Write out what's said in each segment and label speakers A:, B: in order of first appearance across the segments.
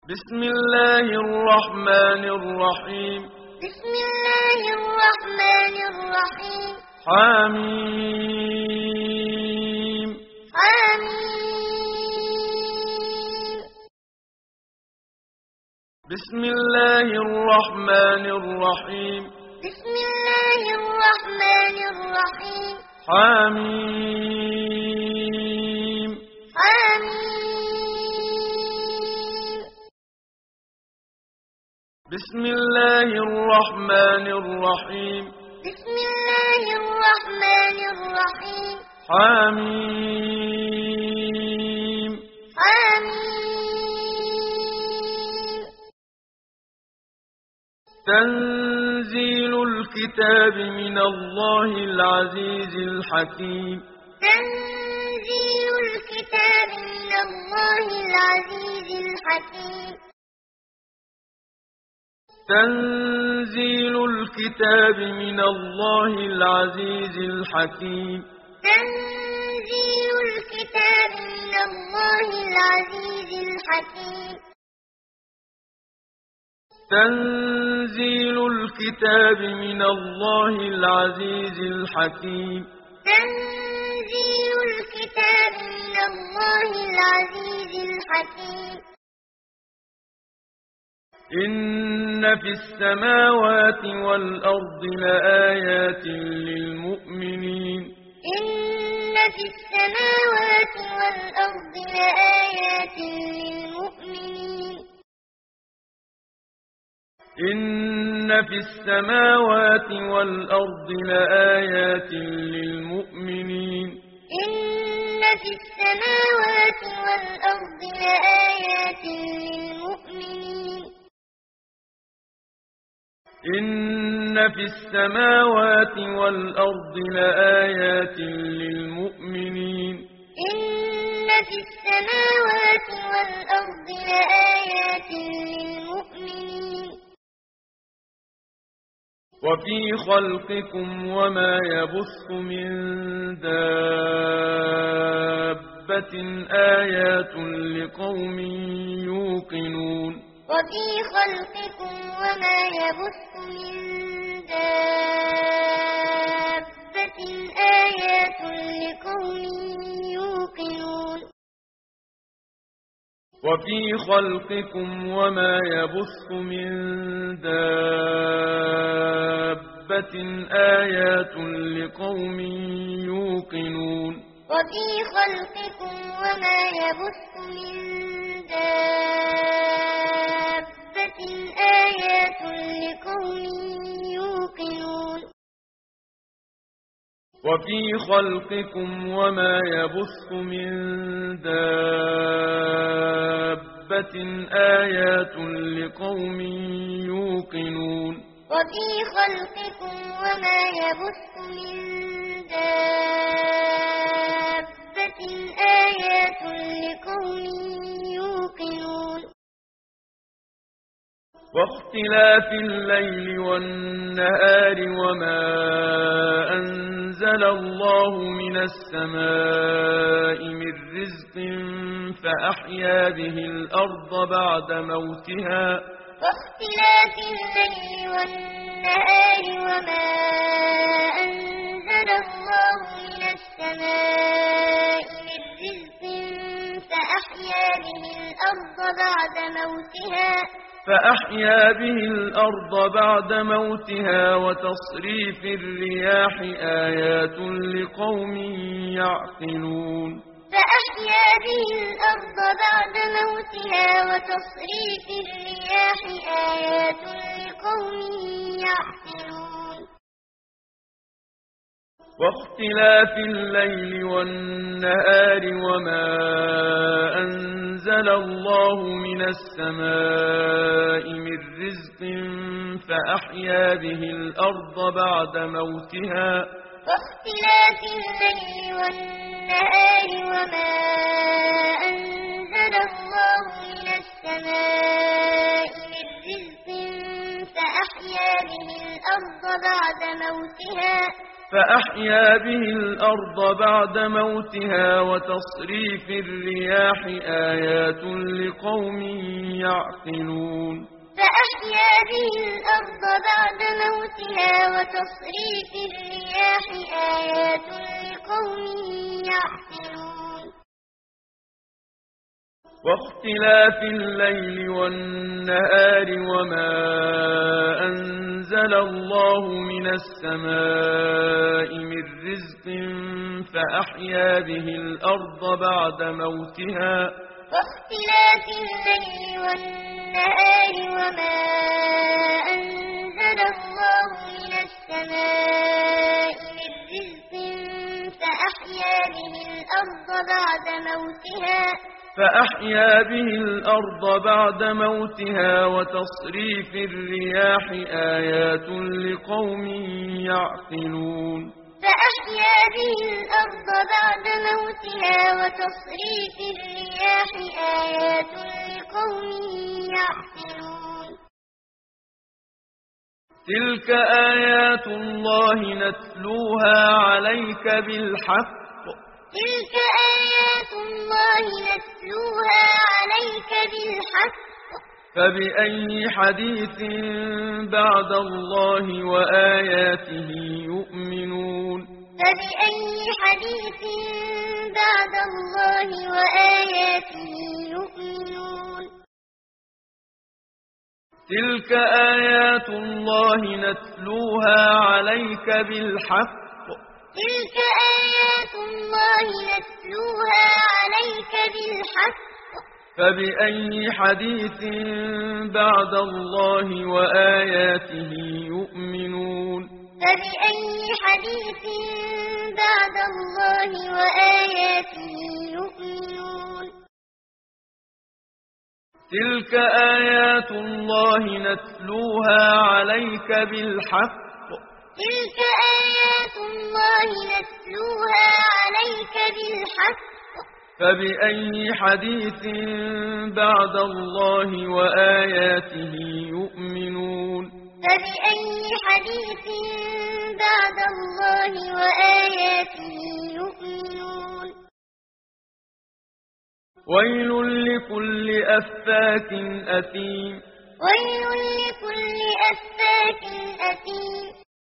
A: بسم الله الرحمن الرحيم.
B: بسم الله الرحمن الرحيم.
A: حميم.
B: حميم.
A: بسم الله الرحمن الرحيم.
B: بسم الله الرحمن الرحيم.
A: حميم.
B: حميم.
A: بسم الله الرحمن الرحيم.
B: بسم الله الرحمن الرحيم.
A: حميم.
B: حميم.
A: تنزيل الكتاب من الله العزيز الحكيم.
B: تنزيل الكتاب من الله العزيز الحكيم.
A: تنزيل الكتاب من الله العزيز الحكيم.
B: تنزيل الكتاب من الله العزيز الحكيم.
A: تنزيل الكتاب من الله العزيز الحكيم.
B: تنزيل الكتاب من الله العزيز الحكيم.
A: إن في السماوات والأرض لآيات للمؤمنين.
B: إن في السماوات والأرض لآيات للمؤمنين.
A: إن في السماوات والأرض لآيات للمؤمنين.
B: إن في السماوات والأرض لآيات للمؤمنين.
A: إن في السماوات والأرض لآيات للمؤمنين.
B: إن في السماوات والأرض لآيات للمؤمنين.
A: وفي خلقكم وما يبث من دابة آيات لقوم يوقنون.
B: وفي خلقكم وما يبث من دابة آيات لقوم يوقنون.
A: وفي خلقكم وما يبث من دابة آيات لقوم يوقنون.
B: وفي خلقكم وما يبث من دابة آيات لقوم يوقنون.
A: وفي خلقكم وما يبث من دابة آيات لقوم يوقنون.
B: وفي خلقكم وما يبث من دابة آيات لقوم يوقنون.
A: واختلاف الليل والنهار وما أنزل الله من السماء من رزق فأحيا به الأرض بعد موتها.
B: واختلاف الليل والنهار وما أنزل الله من السماء من رزق فأحيا به الأرض بعد موتها.
A: فأحيا به الأرض بعد موتها وتصريف الرياح آيات لقوم يعقلون.
B: فأحيا به الأرض بعد موتها وتصريف الرياح آيات لقوم يعقلون.
A: واختلاف الليل والنهار وما أنزل الله من السماء من رزق فأحيا به الأرض بعد موتها.
B: واختلاف الليل والنهار وما أنزل الله من السماء من رزق فأحيا به الأرض بعد موتها.
A: فأحيا به الأرض بعد موتها وتصريف الرياح آيات لقوم يعقلون
B: فأحيا به الأرض بعد موتها وتصريف الرياح آيات لقوم يعقلون
A: واختلاف الليل والنهار وما أنزل الله من السماء من رزق فأحيا به الأرض بعد موتها
B: واختلاف الليل والنهار وما أنزل الله من السماء من رزق فأحيا به الأرض بعد موتها وتصريف الرياح آيات لقوم يعقلون فأحيا به الأرض بعد موتها وتصريف الرياح آيات لقوم يعقلون
A: تلك آيات الله نتلوها عليك بالحق
B: تلك آيات الله نتلوها عليك بالحق
A: فبأي حديث بعد الله وآياته يؤمنون
B: فبأي حديث بعد الله وآياته يؤمنون
A: تلك آيات الله نتلوها عليك بالحق
B: تلك آيات الله نتلوها عليك بالحق
A: فبأي حديث بعد الله وآياته يؤمنون
B: فبأي حديث بعد الله وآياته يؤمنون
A: تلك آيات الله نتلوها عليك بالحق
B: تلك آيات الله نتلوها عليك بالحق
A: فبأي حديث بعد الله وآياته يؤمنون
B: فبأي حديث بعد الله وآياته يؤمنون
A: ويل لكل أفاك أثيم
B: ويل لكل أفاك أثيم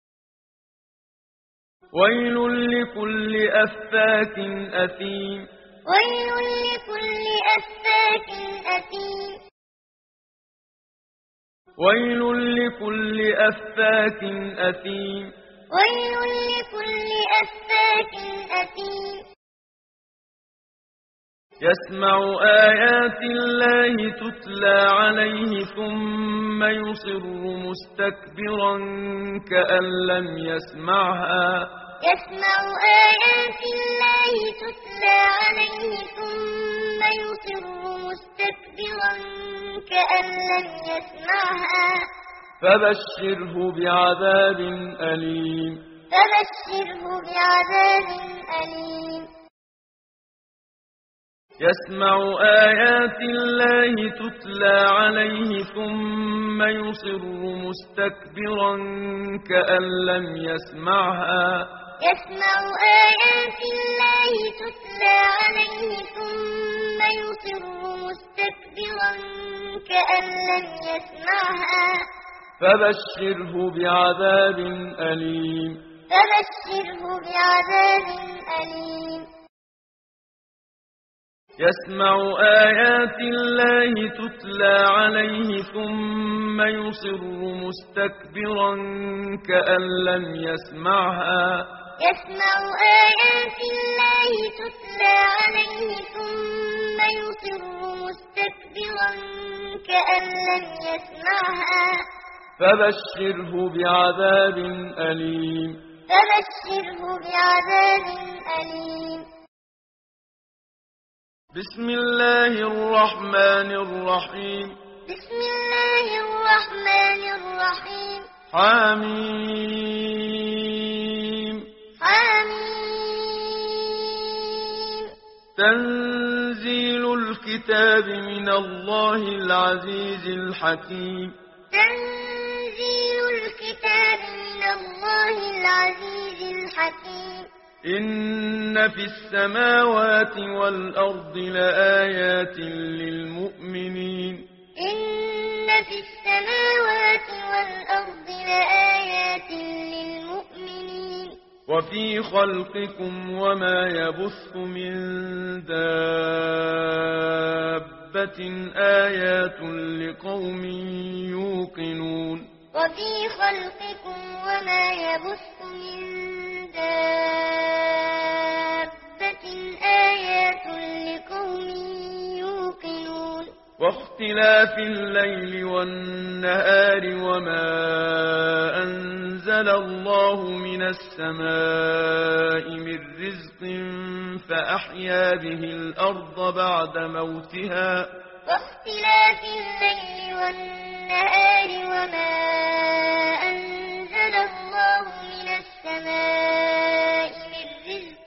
A: ويل لكل أفاك أثيم
B: ويل لكل أفاك أثيم
A: ويل لكل أفاك أثيم
B: ويل لكل أفاك أثيم
A: يسمع آيات الله تتلى عليه ثم يصر مستكبرا كأن لم يسمعها
B: يسمع آيات الله تتلى عليه ثم يصر مستكبرا كأن لم يسمعها
A: فبشره بعذاب أليم
B: فبشره بعذاب أليم
A: يسمع آيات الله تتلى عليه ثم يصر مستكبرا كأن لم يسمعها
B: يسمع آيات الله تتلى عليه ثم يصر مستكبرا كأن لم يسمعها
A: فبشره بعذاب أليم
B: فبشره بعذاب أليم
A: يسمع آيات الله تتلى عليه ثم يصر مستكبرا كأن لم يسمعها
B: يسمع آيات الله تتلى عليه ثم يصر مستكبرا كأن لم يسمعها
A: فبشره بعذاب أليم
B: فبشره بعذاب أليم
A: بسم الله الرحمن الرحيم
B: بسم الله الرحمن الرحيم
A: حميم
B: حميم
A: تنزيل الكتاب من الله العزيز الحكيم
B: تنزيل الكتاب من من الله العزيز الحكيم
A: إن في السماوات والأرض لآيات للمؤمنين
B: إن في السماوات والأرض لآيات للمؤمنين
A: وفي خلقكم وما يبث من دابة آيات لقوم يوقنون
B: وفي خلقكم وما يبث من دابة آيات لقوم يوقنون
A: واختلاف الليل والنهار وما أنزل الله من السماء من رزق فأحيا به الأرض بعد موتها
B: واختلاف الليل والنهار وما أنزل الله من السماء من رزق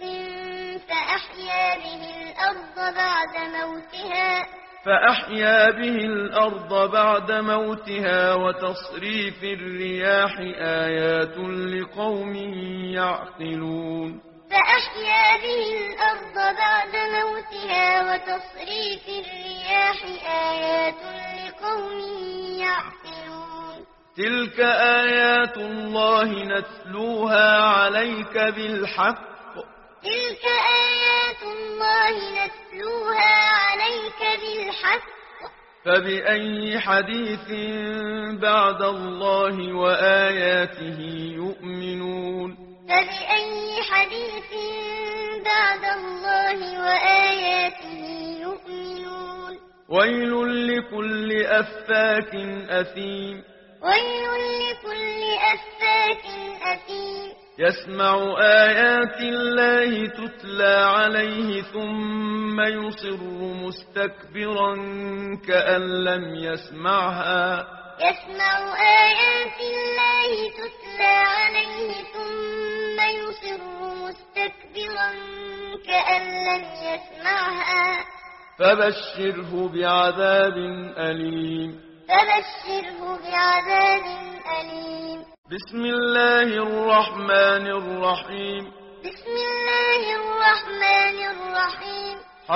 A: فأحيا به الأرض بعد موتها وتصريف الرياح آيات لقوم يعقلون
B: فأحيا به الأرض بعد موتها وتصريف الرياح آيات لقوم يعقلون
A: تلك آيات الله نتلوها عليك بالحق
B: تلك آيات الله نتلوها عليك بالحق
A: فبأي حديث بعد الله وآياته يؤمنون
B: فبأي حديث بعد الله وآياته يؤمنون
A: ويل لكل أفاك أثيم
B: ويل لكل أفاك أثيم
A: يسمع آيات الله تتلى عليه ثم يصر مستكبرا كأن لم يسمعها
B: يسمع آيات الله تتلى عليه ثم يصر مستكبرا كأن لم يسمعها
A: فبشره بعذاب أليم
B: فبشره بعذاب أليم
A: بسم الله الرحمن الرحيم
B: بسم الله الرحمن الرحيم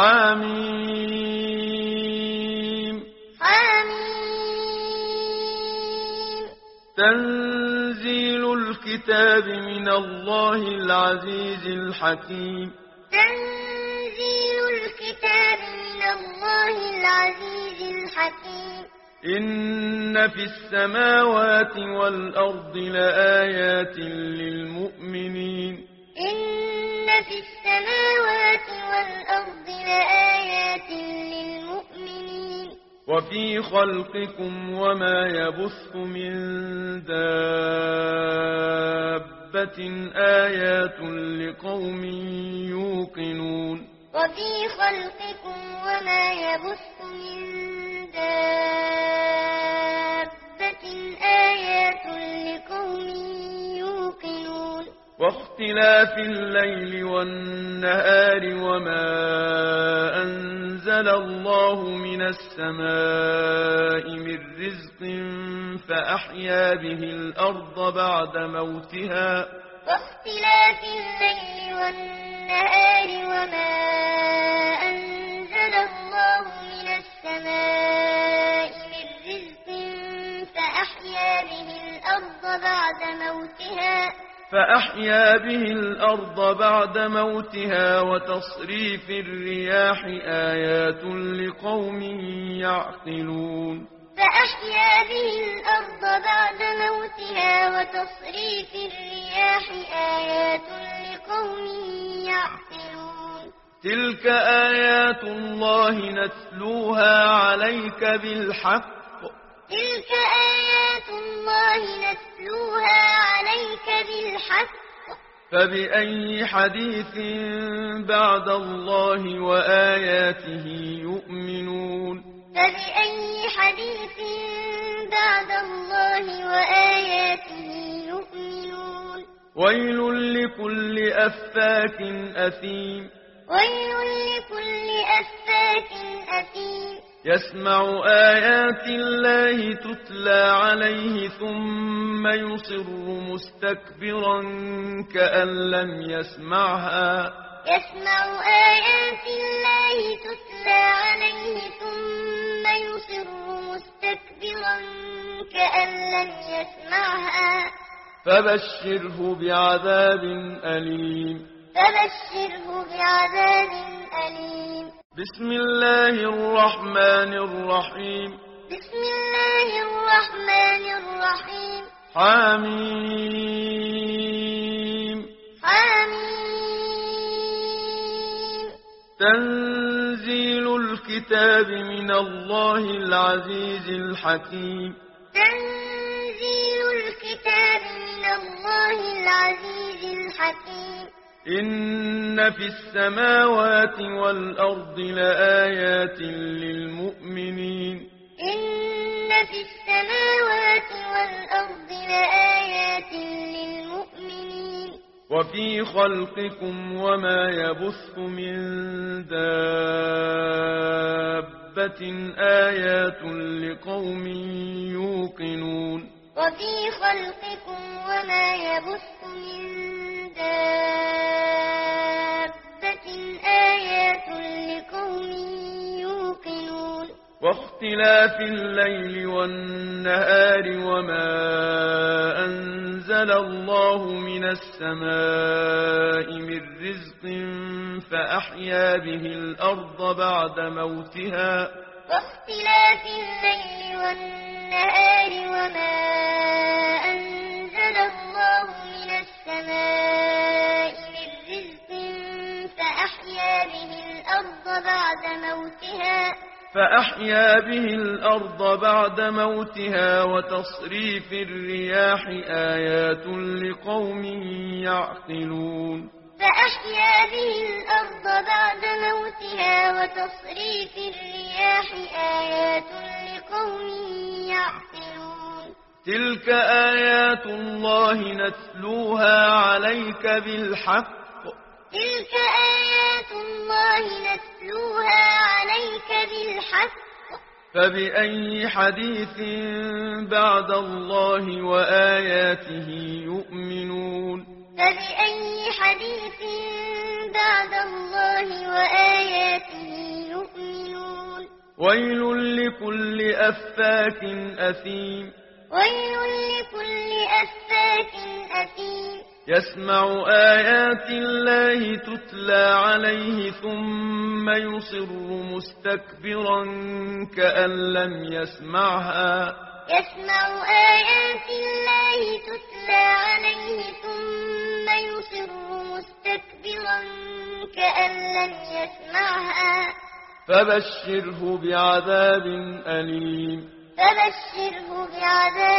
A: حميم
B: حميم
A: تنزيل الكتاب من الله العزيز الحكيم
B: تنزيل الكتاب من الله العزيز الحكيم
A: إن في السماوات والأرض لآيات للمؤمنين
B: إن في السماوات والأرض لآيات للمؤمنين
A: وفي خلقكم وما يبث من دابة آيات لقوم يوقنون
B: وفي خلقكم وما يبث من دابة آيات لقوم يوقنون
A: واختلاف الليل والنهار وما أنزل الله من السماء من رزق فأحيا به الأرض بعد موتها
B: واختلاف الليل والنهار وما أنزل الله من السماء من رزق
A: فأحيا به الأرض بعد موتها وتصريف الرياح آيات لقوم يعقلون
B: فأحيا به الأرض بعد موتها وتصريف الرياح آيات لقوم يعقلون
A: تلك آيات الله نتلوها عليك بالحق
B: تلك آيات الله نتلوها عليك بالحق
A: فبأي حديث بعد الله وآياته يؤمنون
B: فبأي حديث بعد الله وآياته يؤمنون
A: ويل لكل أفاك أثيم
B: ويل لكل أفاك أثيم
A: يسمع آيات الله تتلى عليه ثم يصر مستكبرا كأن لم يسمعها.
B: يسمع آيات الله تتلى عليه ثم يصر مستكبرا كأن لم يسمعها.
A: فبشره بعذاب أليم.
B: فبشره بعذاب أليم.
A: بسم الله الرحمن الرحيم.
B: بسم الله الرحمن الرحيم.
A: حميم.
B: حميم.
A: تنزيل الكتاب من الله العزيز الحكيم.
B: تنزيل الكتاب من الله العزيز الحكيم.
A: إن في السماوات والأرض لآيات للمؤمنين.
B: إن في السماوات والأرض لآيات للمؤمنين.
A: وفي خلقكم وما يبث من دابة آيات لقوم يوقنون.
B: وفي خلقكم وما يبث من دابة آيات لقوم يوقنون.
A: واختلاف الليل والنهار وما أنزل الله من السماء من رزق فأحيا به الأرض بعد موتها.
B: واختلاف الليل والنهار وما أنزل الله من السماء من رزق فأحيا به الأرض بعد موتها.
A: فأحيا به الأرض بعد موتها وتصريف الرياح آيات لقوم يعقلون.
B: فأحيا به الأرض بعد موتها وتصريف الرياح آيات لقوم يعقلون.
A: تلك آيات الله نتلوها عليك بالحق.
B: تلك آيات الله نتلوها عليك بالحق.
A: فبأي حديث بعد الله وآياته يؤمنون.
B: فبأي حديث بعد الله وآياته يؤمنون.
A: ويل لكل أفاك أثيم.
B: ويل لكل أفاك أثيم.
A: يسمع آيات الله تتلى عليه ثم يصر مستكبرا كأن لم يسمعها.
B: يسمع آيات الله تتلى عليه ثم يصر مستكبرا كأن لم يسمعها.
A: فبشره بعذاب أليم.
B: فبشره بعذاب